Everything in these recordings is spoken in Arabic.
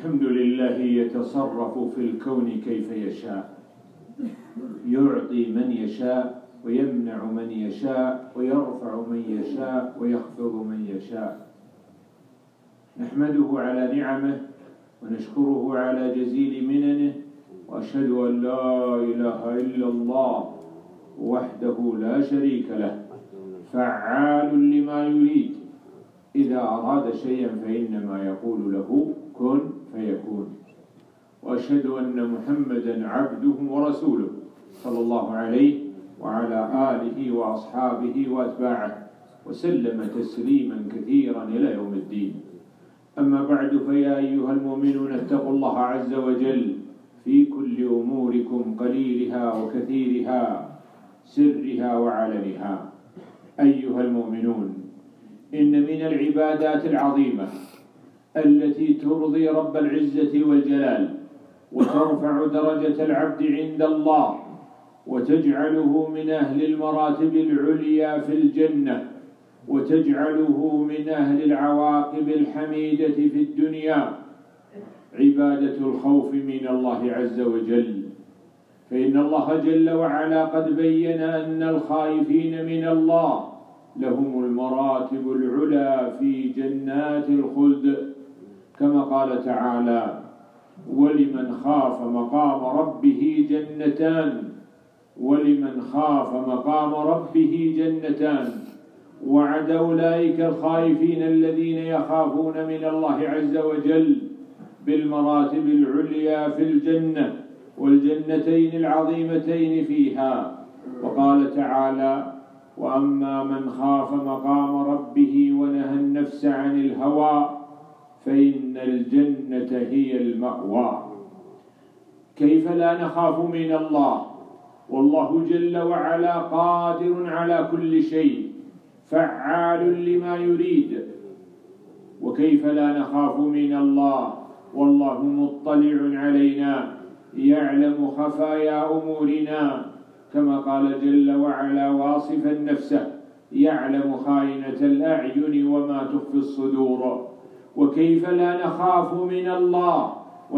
الحمد لله يتصرف في الكون كيف يشاء، يعطي من يشاء ويمنع من يشاء ويرفع من يشاء ويخفض من يشاء. نحمده على نعمه ونشكره على جزيل مننه، وأشهد أن لا إله إلا الله وحده لا شريك له فعال لما يريد، إذا أراد شيئا فإنما يقول له كن فيكون. وأشهد أن محمدا عبده ورسوله صلى الله عليه وعلى آله وأصحابه وأتباعه وسلم تسليما كثيرا إلى يوم الدين. أما بعد، فيا أيها المؤمنون اتقوا الله عز وجل في كل أموركم قليلها وكثيرها، سرها وعلنها. أيها المؤمنون، إن من العبادات العظيمة التي ترضي رب العزة والجلال وترفع درجة العبد عند الله وتجعله من أهل المراتب العليا في الجنة وتجعله من أهل العواقب الحميدة في الدنيا، عبادة الخوف من الله عز وجل. فإن الله جل وعلا قد بين أن الخائفين من الله لهم المراتب العلى في جنات الخلد، كما قال تعالى: ولمن خاف مقام ربه جنتان، ولمن خاف مقام ربه جنتان. وعد أولئك الخائفين الذين يخافون من الله عز وجل بالمراتب العليا في الجنة والجنتين العظيمتين فيها. وقال تعالى: وأما من خاف مقام ربه ونهى النفس عن الهوى فإن الجنة هي المأوى. كيف لا نخاف من الله والله جل وعلا قادر على كل شيء فعال لما يريد؟ وكيف لا نخاف من الله والله مطلع علينا يعلم خفايا أمورنا، كما قال جل وعلا واصفا نفسه: يعلم خائنة الأعين وما تخفي الصدور. وكيف لا نخاف من الله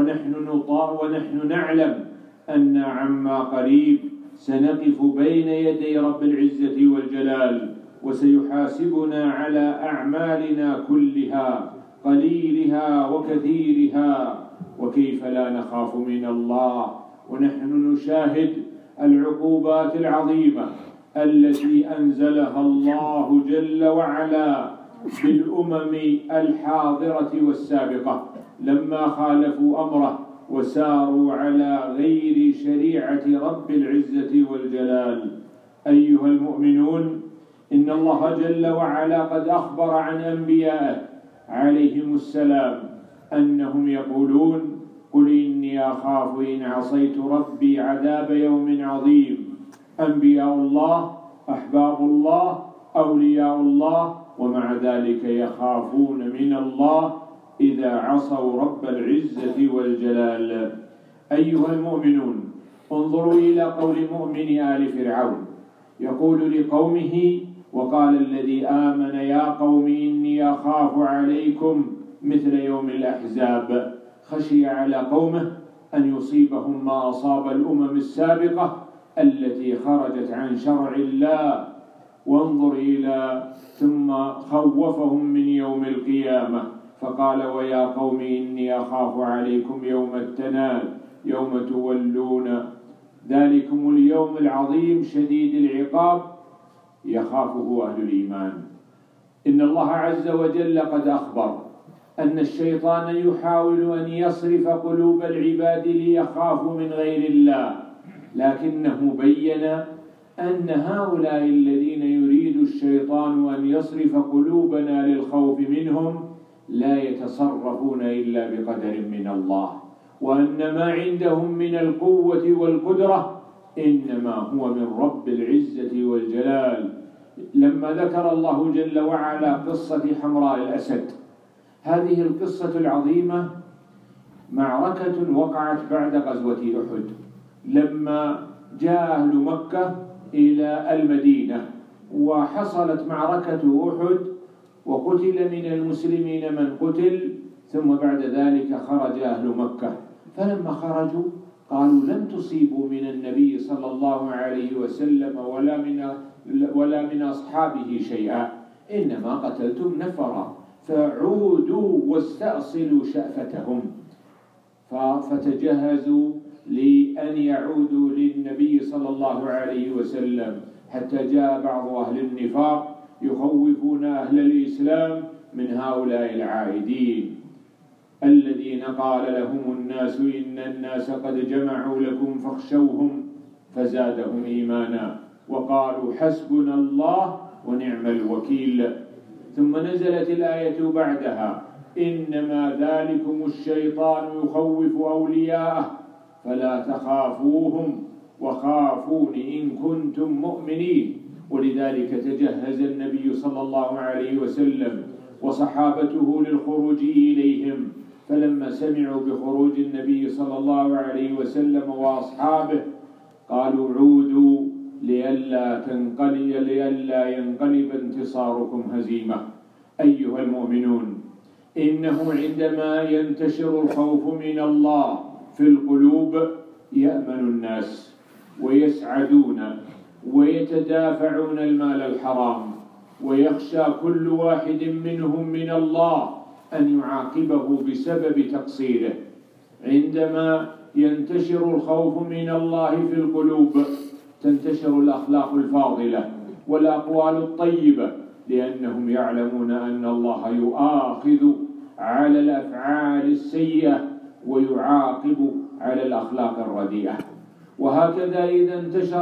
ونحن نعلم أن عما قريب سنقف بين يدي رب العزة والجلال وسيحاسبنا على أعمالنا كلها قليلها وكثيرها. وكيف لا نخاف من الله ونحن نشاهد العقوبات العظيمة التي أنزلها الله جل وعلا بالأمم الحاضرة والسابقة لما خالفوا أمره وساروا على غير شريعة رب العزة والجلال. أيها المؤمنون، إن الله جل وعلا قد أخبر عن أنبيائه عليهم السلام أنهم يقولون: قل إني أخاف إن عصيت ربي عذاب يوم عظيم. أنبياء الله، أحباب الله، أولياء الله، ومع ذلك يخافون من الله إذا عصوا رب العزة والجلال. أيها المؤمنون، انظروا إلى قول مؤمن آل فرعون يقول لقومه: وقال الذي آمن يا قوم إني أخاف عليكم مثل يوم الأحزاب. خشي على قومه أن يصيبهم ما أصاب الأمم السابقة التي خرجت عن شرع الله. وانظر إلى ثم خوفهم من يوم القيامة فقال: ويا قوم إني أخاف عليكم يوم التناد يوم تولون ذلكم اليوم العظيم شديد العقاب يخافه أهل الإيمان. إن الله عز وجل قد أخبر أن الشيطان يحاول أن يصرف قلوب العباد ليخافوا من غير الله، لكنه بين أن هؤلاء الذين يريد الشيطان أن يصرف قلوبنا للخوف منهم لا يتصرفون إلا بقدر من الله، وأن ما عندهم من القوة والقدرة إنما هو من رب العزة والجلال. لما ذكر الله جل وعلا قصة حمراء الأسد، هذه القصة العظيمة معركة وقعت بعد غزوة أحد، لما جاء أهل مكة إلى المدينة وحصلت معركة أحد وقتل من المسلمين من قتل ثم بعد ذلك خرج أهل مكة، فلما خرجوا قالوا لم تصيبوا من النبي صلى الله عليه وسلم ولا من أصحابه شيئا، إنما قتلتم نفرا، فعودوا واستأصلوا شأفتهم. فتجهزوا لأن يعودوا للنبي صلى الله عليه وسلم، حتى جاء بعض أهل النفاق يخوفون أهل الإسلام من هؤلاء العائدين الذين قال لهم الناس إن الناس قد جمعوا لكم فاخشوهم فزادهم إيمانا وقالوا حسبنا الله ونعم الوكيل. ثم نزلت الآية بعدها إنما ذلكم الشيطان يخوف أولياءه فلا تخافوهم وخافون إن كنتم مؤمنين. ولذلك تجهز النبي صلى الله عليه وسلم وصحابته للخروج إليهم، فلما سمعوا بخروج النبي صلى الله عليه وسلم وأصحابه قالوا عودوا لئلا ينقلب انتصاركم هزيمة. أيها المؤمنون، إنه عندما ينتشر الخوف من الله في القلوب يأمن الناس ويسعدون ويتدافعون المال الحرام، ويخشى كل واحد منهم من الله أن يعاقبه بسبب تقصيره. عندما ينتشر الخوف من الله في القلوب تنتشر الأخلاق الفاضلة والأقوال الطيبة، لأنهم يعلمون أن الله يؤاخذ على الأفعال السيئة ويعاقب على الأخلاق الرديئة. وهكذا إذا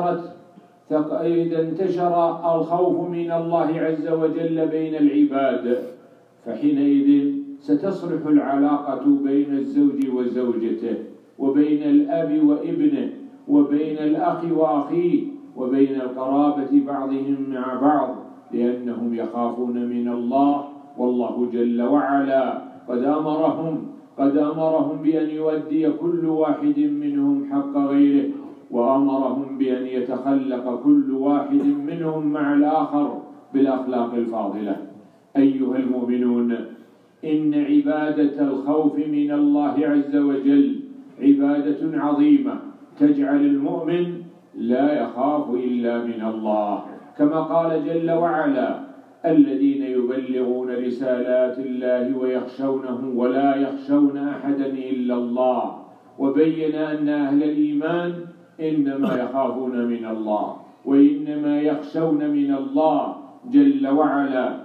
انتشر الخوف من الله عز وجل بين العباد، فحينئذ ستصلح العلاقة بين الزوج وزوجته، وبين الأب وابنه، وبين الأخ وأخيه، وبين القرابة بعضهم مع بعض، لأنهم يخافون من الله. والله جل وعلا قد أمرهم بأن يؤدي كل واحد منهم حق غيره، وأمرهم بأن يتخلق كل واحد منهم مع الآخر بالأخلاق الفاضلة. أيها المؤمنون، إن عبادة الخوف من الله عز وجل عبادة عظيمة تجعل المؤمن لا يخاف إلا من الله، كما قال جل وعلا الذين يبلغون رسالات الله ويخشونه ولا يخشون أحدا إلا الله. وبين أن أهل الإيمان إنما يخافون من الله وإنما يخشون من الله جل وعلا،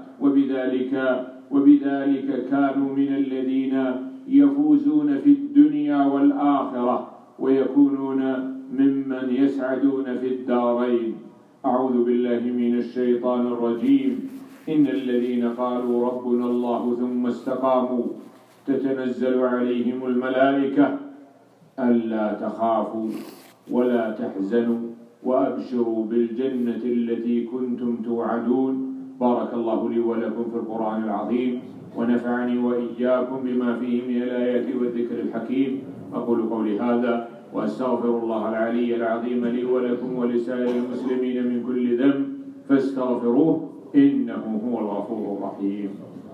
وبذلك كانوا من الذين يفوزون في الدنيا والآخرة ويكونون ممن يسعدون في الدارين. أعوذ بالله من الشيطان الرجيم. إن الذين قالوا ربنا الله ثم استقاموا تتنزل عليهم الملائكة ألا تخافوا ولا تحزنوا وأبشروا بالجنة التي كنتم توعدون. بارك الله لي ولكم في القرآن العظيم، ونفعني وإياكم بما فيه من الآيات والذكر الحكيم. أقول قولي هذا وأستغفر الله العلي العظيم لي ولكم ولسائر المسلمين من كل ذنب فاستغفروه إنه هو الغفور الرحيم.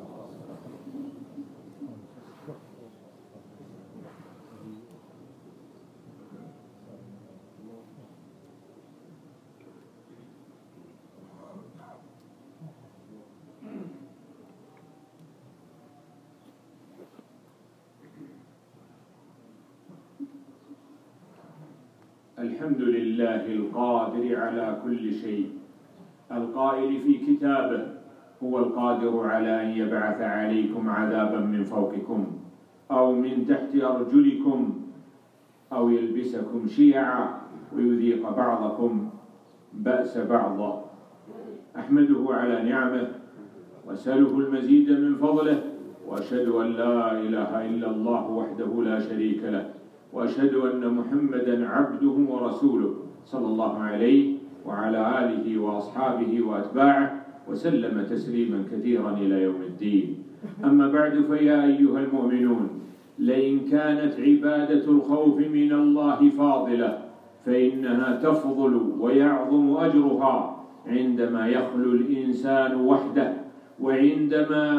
الحمد لله القادر على كل شيء، القائل في كتابه هو القادر على أن يبعث عليكم عذابا من فوقكم أو من تحت أرجلكم أو يلبسكم شيعا ويذيق بعضكم بأس بعض. أحمده على نعمه وأسأله المزيد من فضله، وأشهد أن لا إله إلا الله وحده لا شريك له، وأشهد أن محمدا عبده ورسوله صلى الله عليه وعلى آله وأصحابه وأتباعه وسلم تسليما كثيرا إلى يوم الدين. أما بعد، فيا أيها المؤمنون، لئن كانت عبادة الخوف من الله فاضلة فإنها تفضل ويعظم أجرها عندما يخلو الإنسان وحده، وعندما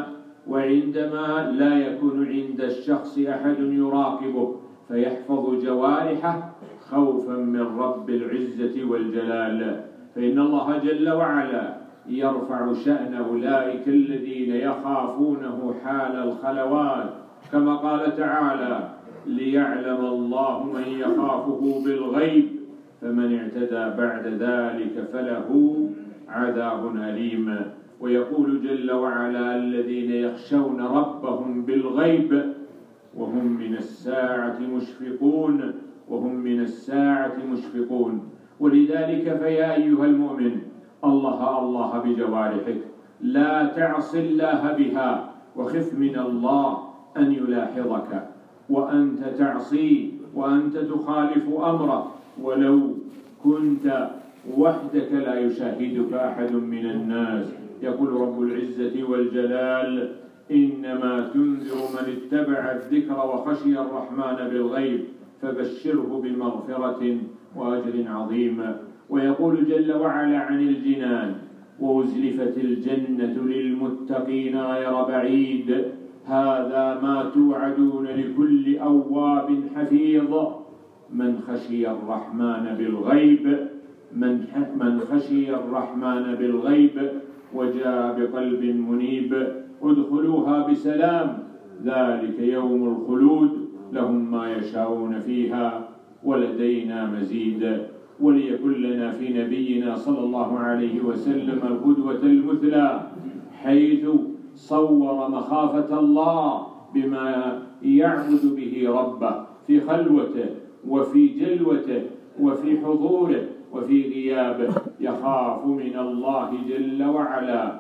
وعندما لا يكون عند الشخص أحد يراقبه فيحفظ جوارحه خوفا من رب العزة والجلال. فإن الله جل وعلا يرفع شأن أولئك الذين يخافونه حال الخلوات، كما قال تعالى: ليعلم الله من يخافه بالغيب فمن اعتدى بعد ذلك فله عذاب أليم. ويقول جل وعلا: الذين يخشون ربهم بالغيب وهم من الساعة مشفقون وهم من الساعة مشفقون. ولذلك فيا أيها المؤمن، الله بجوارحك، لا تعص الله بها، وخف من الله أن يلاحظك وأنت تعصيه وأنت تخالف أمره، ولو كنت وحدك لا يشاهدك أحد من الناس. يقول رب العزة والجلال: إنما تنذر من اتبع الذكر وخشي الرحمن بالغيب فبشره بمغفرة وأجر عظيم. ويقول جل وعلا عن الجنان: وأزلفت الجنة للمتقين غير بعيد هذا ما توعدون لكل أواب حفيظ من خشي الرحمن بالغيب من خشي الرحمن بالغيب وجاء بقلب منيب ادخلوها بسلام ذلك يوم الخلود لهم ما يشاءون فيها ولدينا مزيد. وليكن لنا في نبينا صلى الله عليه وسلم القدوة المثلى، حيث صور مخافة الله بما يعبد به ربه في خلوته وفي جلوته وفي حضوره وفي غيابه، يخاف من الله جل وعلا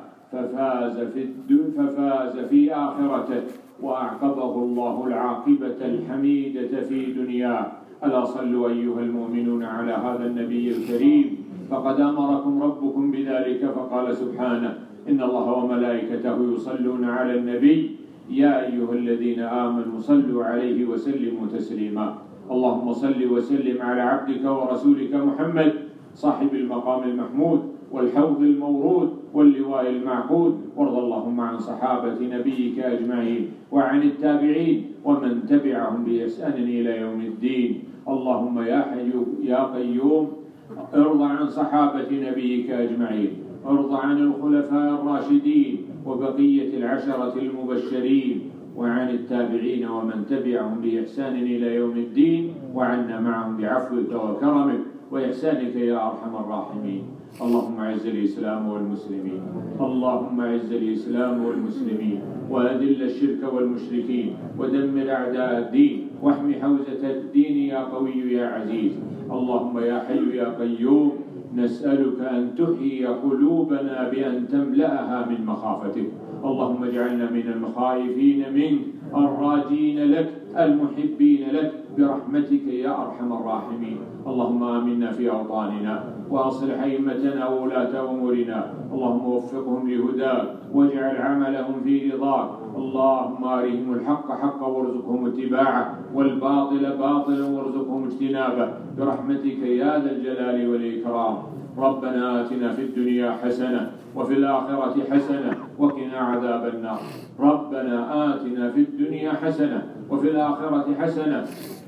ففاز في آخرته، وأعقبه الله العاقبة الحميدة في دنياه. ألا صلوا أيها المؤمنون على هذا النبي الكريم، فقد أمركم ربكم بذلك فقال سبحانه: إن الله وملائكته يصلون على النبي يا أيها الذين آمنوا صلوا عليه وسلموا تسليما. اللهم صل وسلم على عبدك ورسولك محمد صاحب المقام المحمود والحوض المورود واللواء المعقود، وارض اللهم عن صحابة نبيك أجمعين وعن التابعين ومن تبعهم بإحسان إلى يوم الدين. اللهم يا حي يا قيوم ارض عن صحابة نبيك أجمعين، ارض عن الخلفاء الراشدين وبقية العشرة المبشرين وعن التابعين ومن تبعهم بإحسان إلى يوم الدين، وعنا معهم بعفوك وكرمك وإحسانك يا أرحم الراحمين. اللهم أعز الإسلام والمسلمين، اللهم أعز الإسلام والمسلمين، وأذل الشرك والمشركين، ودمر أعداء الدين، واحم حوزة الدين يا قوي يا عزيز. اللهم يا حي يا قيوم نسألك أن تحيي قلوبنا بأن تملأها من مخافتك. اللهم اجعلنا من المخائفين منك الراجين لك المحبين لك برحمتك يا أرحم الراحمين. اللهم آمنا في أوطاننا وأصلح أئمتنا وولاة أمورنا، اللهم وفقهم لهداك واجعل عملهم في رضاك. اللهم أرهم الحق حقا وارزقهم اتباعه والباطل باطلا وارزقهم اجتنابه برحمتك يا ذا الجلال والإكرام. ربنا آتنا في الدنيا حسنة وفي الآخرة حسنة وقنا عذاب النار. ربنا آتنا في الدنيا حسنة وفي الآخرة حسنة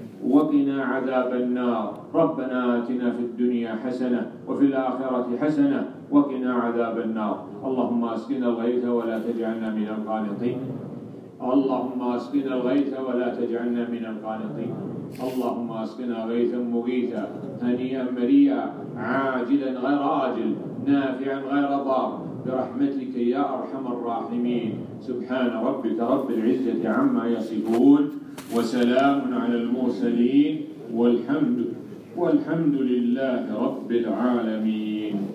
وقنا عذاب النار. ربنا آتنا في الدنيا حسنة وفي الآخرة حسنة وقنا عذاب النار. اللهم اسقنا الغيث ولا تجعلنا من القانطين. اللهم اسقنا الغيث ولا تجعلنا من القانطين. اللهم اسقنا غيثا مغيثا هنيئا مريئا عاجلا غير آجل نافعا غير ضار برحمتك يا أرحم الراحمين. سبحان ربك رب العزة عما يصفون وسلام على المرسلين والحمد لله رب العالمين.